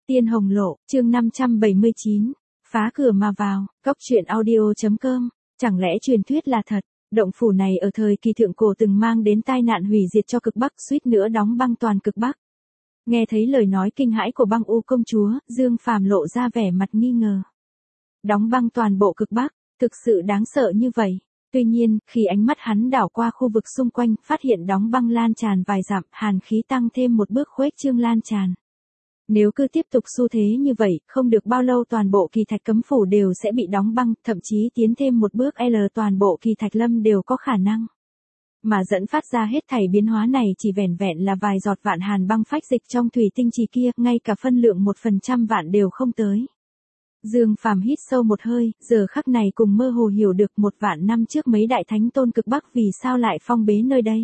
Tiên Hồng Lộ, chương 579, phá cửa mà vào, góc truyện audio.com, chẳng lẽ truyền thuyết là thật, động phủ này ở thời kỳ thượng cổ từng mang đến tai nạn hủy diệt cho cực Bắc, suýt nữa đóng băng toàn cực Bắc. Nghe thấy lời nói kinh hãi của Băng U công chúa, Dương Phàm lộ ra vẻ mặt nghi ngờ. Đóng băng toàn bộ cực Bắc, thực sự đáng sợ như vậy. Tuy nhiên, khi ánh mắt hắn đảo qua khu vực xung quanh, phát hiện đóng băng lan tràn vài dặm, hàn khí tăng thêm một bước khuếch trương lan tràn. Nếu cứ tiếp tục xu thế như vậy, không được bao lâu toàn bộ kỳ thạch cấm phủ đều sẽ bị đóng băng, thậm chí tiến thêm một bước toàn bộ kỳ thạch lâm đều có khả năng. Mà dẫn phát ra hết thảy biến hóa này chỉ vẻn vẹn là vài giọt vạn hàn băng phách dịch trong thủy tinh trì kia, ngay cả phân lượng 1% vạn đều không tới. Dương Phàm hít sâu một hơi, giờ khắc này cùng mơ hồ hiểu được 1 vạn năm trước mấy đại thánh tôn cực Bắc vì sao lại phong bế nơi đây.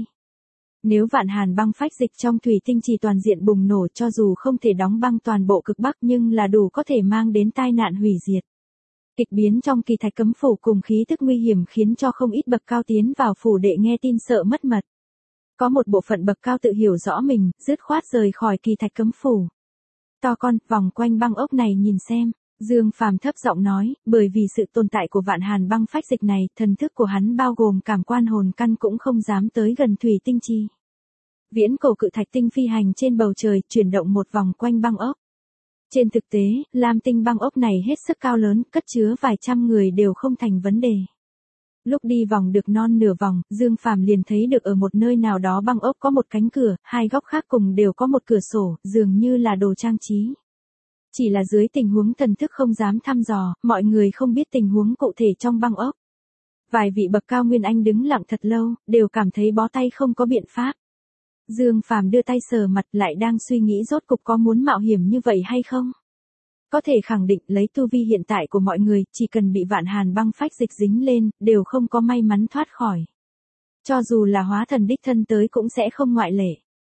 Nếu vạn hàn băng phách dịch trong thủy tinh trì toàn diện bùng nổ, cho dù không thể đóng băng toàn bộ cực Bắc nhưng là đủ có thể mang đến tai nạn hủy diệt. Kịch biến trong kỳ thạch cấm phủ cùng khí tức nguy hiểm khiến cho không ít bậc cao tiến vào phủ đệ nghe tin sợ mất mật. Có một bộ phận bậc cao tự hiểu rõ mình, dứt khoát rời khỏi kỳ thạch cấm phủ. To con, vòng quanh băng ốc này nhìn xem. Dương Phàm thấp giọng nói, bởi vì sự tồn tại của vạn hàn băng phách dịch này, thần thức của hắn bao gồm cảm quan hồn căn cũng không dám tới gần thủy tinh trì. Viễn cổ cự thạch tinh phi hành trên bầu trời, chuyển động một vòng quanh băng ốc. Trên thực tế, lam tinh băng ốc này hết sức cao lớn, cất chứa vài trăm người đều không thành vấn đề. Lúc đi vòng được non nửa vòng, Dương Phàm liền thấy được ở một nơi nào đó băng ốc có một cánh cửa, hai góc khác cùng đều có một cửa sổ, dường như là đồ trang trí. Chỉ là dưới tình huống thần thức không dám thăm dò, mọi người không biết tình huống cụ thể trong băng ốc. Vài vị bậc cao nguyên anh đứng lặng thật lâu, đều cảm thấy bó tay không có biện pháp. Dương Phàm đưa tay sờ mặt, lại đang suy nghĩ rốt cục có muốn mạo hiểm như vậy hay không. Có thể khẳng định lấy tu vi hiện tại của mọi người, chỉ cần bị vạn hàn băng phách dịch dính lên, đều không có may mắn thoát khỏi. Cho dù là hóa thần đích thân tới cũng sẽ không ngoại lệ.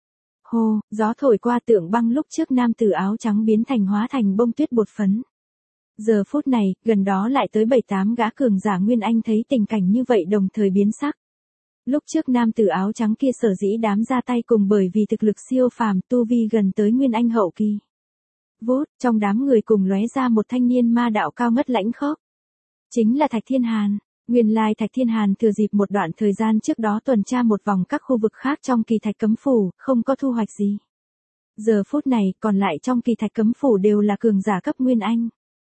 Hô, gió thổi qua tượng băng lúc trước nam tử áo trắng biến thành hóa thành bông tuyết bột phấn. Giờ phút này, gần đó lại tới 7-8 gã cường giả Nguyên Anh thấy tình cảnh như vậy đồng thời biến sắc. Lúc trước nam tử áo trắng kia sở dĩ đám ra tay cùng bởi vì thực lực siêu phàm, tu vi gần tới Nguyên Anh hậu kỳ. Vút, trong đám người cùng lóe ra một thanh niên ma đạo cao ngất lãnh khốc. Chính là Thạch Thiên Hàn. Nguyên lai Thạch Thiên Hàn thừa dịp một đoạn thời gian trước đó tuần tra một vòng các khu vực khác trong kỳ thạch cấm phủ, không có thu hoạch gì. Giờ phút này, còn lại trong kỳ thạch cấm phủ đều là cường giả cấp Nguyên Anh.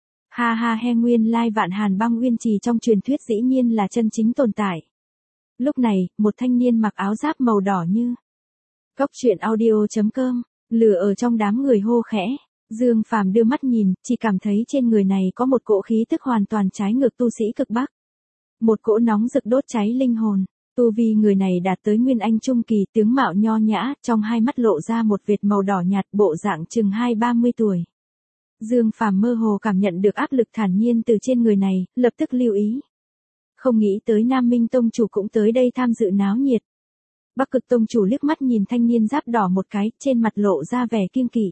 Ha ha he, nguyên lai vạn hàn băng nguyên trì trong truyền thuyết dĩ nhiên là chân chính tồn tại. Lúc này, một thanh niên mặc áo giáp màu đỏ như góc truyện audio.com, lửa ở trong đám người hô khẽ. Dương Phàm đưa mắt nhìn, chỉ cảm thấy trên người này có một cỗ khí tức hoàn toàn trái ngược tu sĩ cực Bắc. Một cỗ nóng rực đốt cháy linh hồn. Tu vi người này đạt tới Nguyên Anh trung kỳ, tướng mạo nho nhã, trong hai mắt lộ ra một vệt màu đỏ nhạt, bộ dạng chừng 20-30 tuổi. Dương Phàm mơ hồ cảm nhận được áp lực thản nhiên từ trên người này, lập tức lưu ý. Không nghĩ tới Nam Minh Tông chủ cũng tới đây tham dự náo nhiệt. Bắc Cực Tông chủ liếc mắt nhìn thanh niên giáp đỏ một cái, trên mặt lộ ra vẻ kiêng kỵ.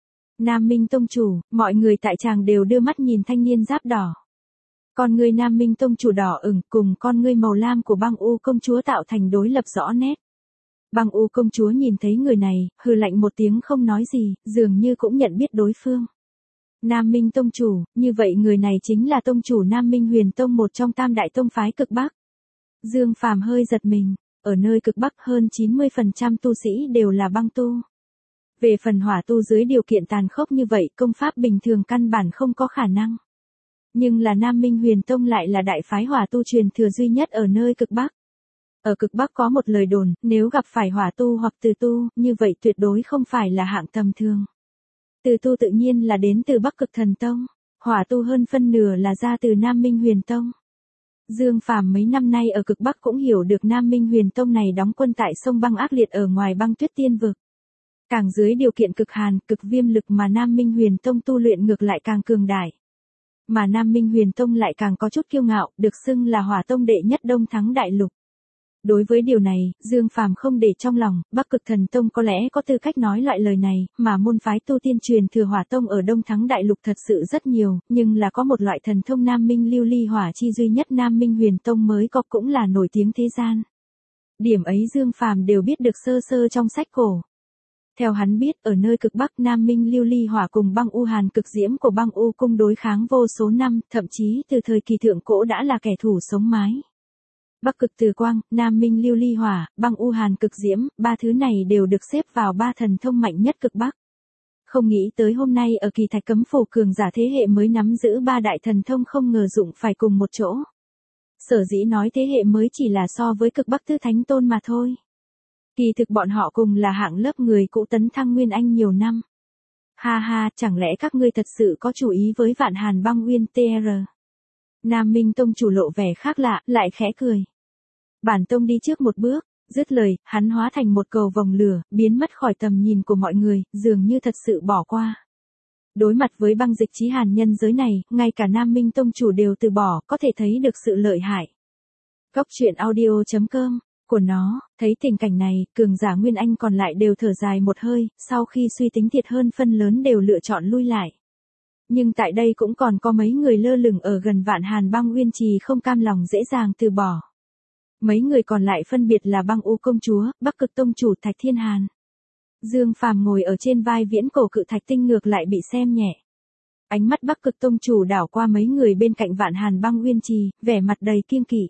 Nam Minh Tông chủ, mọi người tại tràng đều đưa mắt nhìn thanh niên giáp đỏ. Con ngươi Nam Minh Tông chủ đỏ ửng cùng con ngươi màu lam của Băng U công chúa tạo thành đối lập rõ nét. Băng U công chúa nhìn thấy người này, hừ lạnh một tiếng không nói gì, dường như cũng nhận biết đối phương. Nam Minh Tông chủ, như vậy người này chính là tông chủ Nam Minh Huyền Tông, một trong tam đại tông phái cực Bắc. Dương Phàm hơi giật mình, ở nơi cực Bắc hơn 90% tu sĩ đều là băng tu. Về phần hỏa tu dưới điều kiện tàn khốc như vậy, công pháp bình thường căn bản không có khả năng. Nhưng là Nam Minh Huyền Tông lại là đại phái hỏa tu truyền thừa duy nhất ở nơi cực Bắc. Ở cực Bắc có một lời đồn, nếu gặp phải hỏa tu hoặc từ tu, như vậy tuyệt đối không phải là hạng tầm thường. Từ tu tự nhiên là đến từ Bắc Cực Thần Tông, hỏa tu hơn phân nửa là ra từ Nam Minh Huyền Tông. Dương Phàm mấy năm nay ở cực Bắc cũng hiểu được Nam Minh Huyền Tông này đóng quân tại sông băng ác liệt ở ngoài băng tuyết tiên vực. Càng dưới điều kiện cực hàn, cực viêm lực mà Nam Minh Huyền Tông tu luyện ngược lại càng cường đại. Mà Nam Minh Huyền Tông lại càng có chút kiêu ngạo, được xưng là hỏa tông đệ nhất Đông Thắng Đại Lục. Đối với điều này, Dương Phàm không để trong lòng, Bắc Cực Thần Tông có lẽ có tư cách nói loại lời này, mà môn phái tu tiên truyền thừa hỏa tông ở Đông Thắng Đại Lục thật sự rất nhiều, nhưng là có một loại thần thông Nam Minh lưu ly hỏa chi duy nhất Nam Minh Huyền Tông mới có, cũng là nổi tiếng thế gian. Điểm ấy Dương Phàm đều biết được sơ sơ trong sách cổ. Theo hắn biết, ở nơi cực Bắc Nam Minh lưu ly hỏa cùng băng u hàn cực diễm của băng u cung đối kháng vô số năm, thậm chí từ thời kỳ thượng cổ đã là kẻ thù sống mái. Bắc cực từ quang, Nam Minh lưu ly hỏa, băng u hàn cực diễm, ba thứ này đều được xếp vào ba thần thông mạnh nhất cực Bắc. Không nghĩ tới hôm nay ở kỳ thạch cấm phủ cường giả thế hệ mới nắm giữ ba đại thần thông không ngờ dụng phải cùng một chỗ. Sở dĩ nói thế hệ mới chỉ là so với cực Bắc Tứ Thánh Tôn mà thôi. Kỳ thực bọn họ cùng là hạng lớp người cũ tấn thăng Nguyên Anh nhiều năm. Ha ha, chẳng lẽ các ngươi thật sự có chú ý với Vạn Hàn Băng Nguyên TR? Nam Minh Tông chủ lộ vẻ khác lạ, lại khẽ cười. Bản tông đi trước một bước, dứt lời, hắn hóa thành một cầu vòng lửa, biến mất khỏi tầm nhìn của mọi người, dường như thật sự bỏ qua. Đối mặt với băng dịch chí hàn nhân giới này, ngay cả Nam Minh Tông chủ đều từ bỏ, có thể thấy được sự lợi hại. Góc truyện audio.com của nó, thấy tình cảnh này, cường giả Nguyên Anh còn lại đều thở dài một hơi, sau khi suy tính thiệt hơn phân lớn đều lựa chọn lui lại. Nhưng tại đây cũng còn có mấy người lơ lửng ở gần Vạn Hàn Băng Nguyên Trì không cam lòng dễ dàng từ bỏ. Mấy người còn lại phân biệt là Băng U công chúa, Bắc Cực tông chủ Thạch Thiên Hàn. Dương Phàm ngồi ở trên vai viễn cổ cự thạch tinh ngược lại bị xem nhẹ. Ánh mắt Bắc Cực tông chủ đảo qua mấy người bên cạnh Vạn Hàn Băng Nguyên Trì, vẻ mặt đầy kiêng kỵ.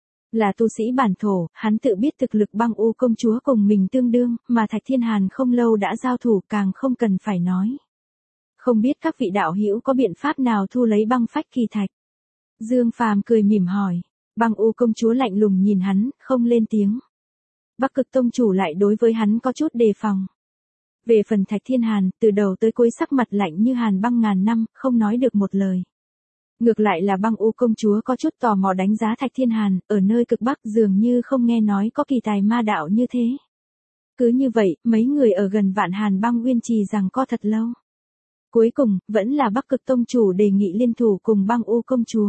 Là tu sĩ bản thổ, hắn tự biết thực lực Băng U công chúa cùng mình tương đương, mà Thạch Thiên Hàn không lâu đã giao thủ càng không cần phải nói. Không biết các vị đạo hữu có biện pháp nào thu lấy băng phách kỳ thạch? Dương Phàm cười mỉm hỏi. Băng U công chúa lạnh lùng nhìn hắn, không lên tiếng. Bắc Cực tông chủ lại đối với hắn có chút đề phòng. Về phần Thạch Thiên Hàn, từ đầu tới cuối sắc mặt lạnh như hàn băng ngàn năm, không nói được một lời. Ngược lại là Băng U công chúa có chút tò mò đánh giá Thạch Thiên Hàn, ở nơi cực Bắc dường như không nghe nói có kỳ tài ma đạo như thế. Cứ như vậy, mấy người ở gần Vạn Hàn Băng Nguyên Trì giằng co thật lâu. Cuối cùng, vẫn là Bắc Cực tông chủ đề nghị liên thủ cùng Băng U công chúa.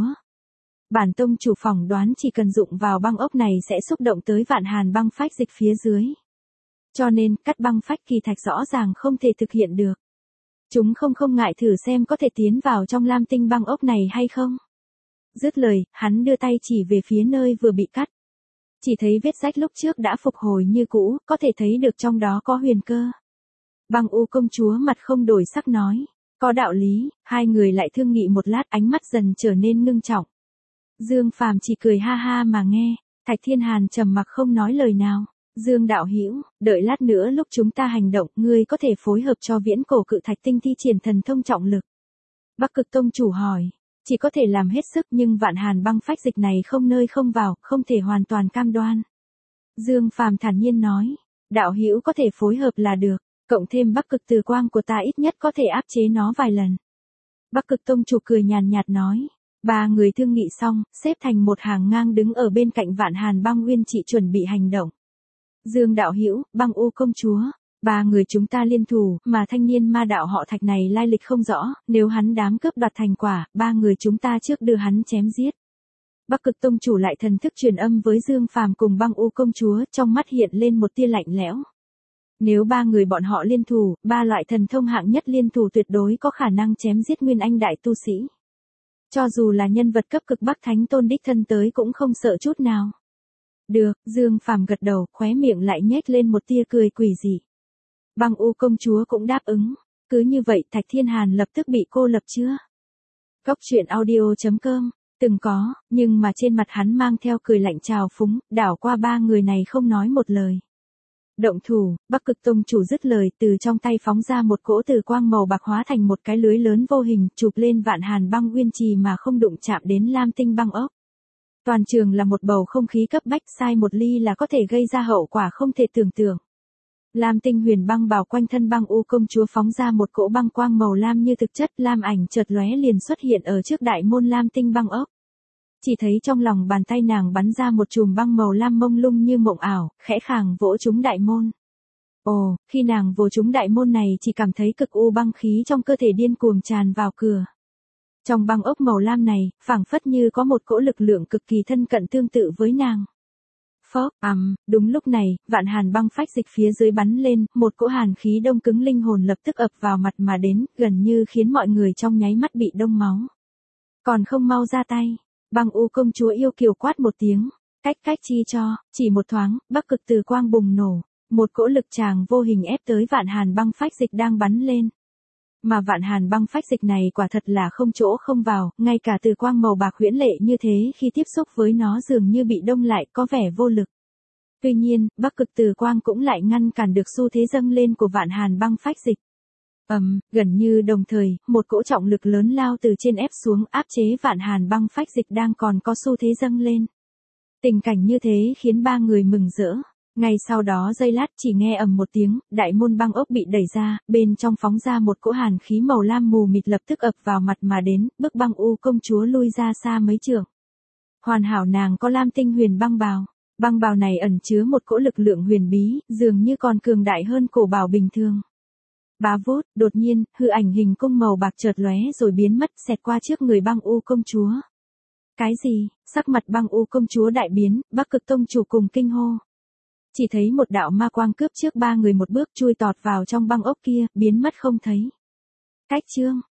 Bản tông chủ phỏng đoán chỉ cần dụng vào băng ốc này sẽ xúc động tới Vạn Hàn băng phách dịch phía dưới. Cho nên, cắt băng phách kỳ thạch rõ ràng không thể thực hiện được. Chúng không ngại thử xem có thể tiến vào trong lam tinh băng ốc này hay không. Dứt lời, hắn đưa tay chỉ về phía nơi vừa bị cắt. Chỉ thấy vết rách lúc trước đã phục hồi như cũ, có thể thấy được trong đó có huyền cơ. Băng U công chúa mặt không đổi sắc nói. Có đạo lý, hai người lại thương nghị một lát, ánh mắt dần trở nên ngưng trọng. Dương Phàm chỉ cười ha ha mà nghe, Thạch Thiên Hàn trầm mặc không nói lời nào. Dương đạo hữu, đợi lát nữa lúc chúng ta hành động, ngươi có thể phối hợp cho viễn cổ cự thạch tinh thi triển thần thông trọng lực. Bắc Cực tông chủ hỏi, chỉ có thể làm hết sức nhưng Vạn Hàn băng phách dịch này không nơi không vào, không thể hoàn toàn cam đoan. Dương Phàm thản nhiên nói, đạo hữu có thể phối hợp là được, cộng thêm Bắc Cực từ quang của ta ít nhất có thể áp chế nó vài lần. Bắc Cực tông chủ cười nhàn nhạt nói. Ba người thương nghị xong, xếp thành một hàng ngang đứng ở bên cạnh Vạn Hàn Băng Nguyên Trì chuẩn bị hành động. Dương đạo hữu, Băng U công chúa, ba người chúng ta liên thủ, mà thanh niên ma đạo họ Thạch này lai lịch không rõ, nếu hắn dám cướp đoạt thành quả, ba người chúng ta trước đưa hắn chém giết. Bắc Cực tông chủ lại thần thức truyền âm với Dương Phàm cùng Băng U công chúa, trong mắt hiện lên một tia lạnh lẽo. Nếu ba người bọn họ liên thủ, ba loại thần thông hạng nhất liên thủ tuyệt đối có khả năng chém giết Nguyên Anh đại tu sĩ. Cho dù là nhân vật cấp cực Bắc Thánh Tôn đích thân tới cũng không sợ chút nào. Được, Dương Phàm gật đầu, khóe miệng lại nhếch lên một tia cười quỷ dị. Băng U công chúa cũng đáp ứng. Cứ như vậy Thạch Thiên Hàn lập tức bị cô lập chưa? Góc truyện audio.com, từng có, nhưng mà trên mặt hắn mang theo cười lạnh trào phúng, đảo qua ba người này không nói một lời. Động thủ, Bắc Cực tông chủ dứt lời, từ trong tay phóng ra một cỗ từ quang màu bạc hóa thành một cái lưới lớn vô hình, chụp lên Vạn Hàn Băng Nguyên Trì mà không đụng chạm đến lam tinh băng ốc. Toàn trường là một bầu không khí cấp bách, sai một ly là có thể gây ra hậu quả không thể tưởng tượng. Lam tinh huyền băng bảo quanh thân Băng U công chúa phóng ra một cỗ băng quang màu lam như thực chất, lam ảnh chợt lóe liền xuất hiện ở trước đại môn lam tinh băng ốc. Chỉ thấy trong lòng bàn tay nàng bắn ra một chùm băng màu lam mông lung như mộng ảo, khẽ khàng vỗ trúng đại môn. Ồ, khi nàng vỗ trúng đại môn này chỉ cảm thấy cực u băng khí trong cơ thể điên cuồng tràn vào cửa. Trong băng ốc màu lam này, phảng phất như có một cỗ lực lượng cực kỳ thân cận tương tự với nàng. Phốc, đúng lúc này, Vạn Hàn băng phách dịch phía dưới bắn lên, một cỗ hàn khí đông cứng linh hồn lập tức ập vào mặt mà đến, gần như khiến mọi người trong nháy mắt bị đông máu. Còn không mau ra tay. Băng U công chúa yêu kiều quát một tiếng, cách chi cho, chỉ một thoáng, Bắc Cực từ quang bùng nổ, Một cỗ lực tràng vô hình ép tới Vạn Hàn băng phách dịch đang bắn lên. Mà Vạn Hàn băng phách dịch này quả thật là không chỗ không vào, ngay cả từ quang màu bạc huyễn lệ như thế khi tiếp xúc với nó dường như bị đông lại có vẻ vô lực. Tuy nhiên, Bắc Cực từ quang cũng lại ngăn cản được xu thế dâng lên của Vạn Hàn băng phách dịch. Gần như đồng thời, một cỗ trọng lực lớn lao từ trên ép xuống áp chế Vạn Hàn băng phách dịch đang còn có xu thế dâng lên. Tình cảnh như thế khiến ba người mừng rỡ. Ngay sau đó giây lát chỉ nghe ầm một tiếng, đại môn băng ốc bị đẩy ra, bên trong phóng ra một cỗ hàn khí màu lam mù mịt lập tức ập vào mặt mà đến, bức băng u công chúa lui ra xa mấy trượng. Hoàn hảo nàng có lam tinh huyền băng bào. Băng bào này ẩn chứa một cỗ lực lượng huyền bí, dường như còn cường đại hơn cổ bào bình thường. Bá vút, đột nhiên, hư ảnh hình cung màu bạc chợt lóe rồi biến mất xẹt qua trước người băng u công chúa. Cái gì? Sắc mặt băng u công chúa đại biến, Bắc Cực tông chủ cùng kinh hô. Chỉ thấy một đạo ma quang cướp trước ba người một bước chui tọt vào trong băng ốc kia, biến mất không thấy. Cách chương,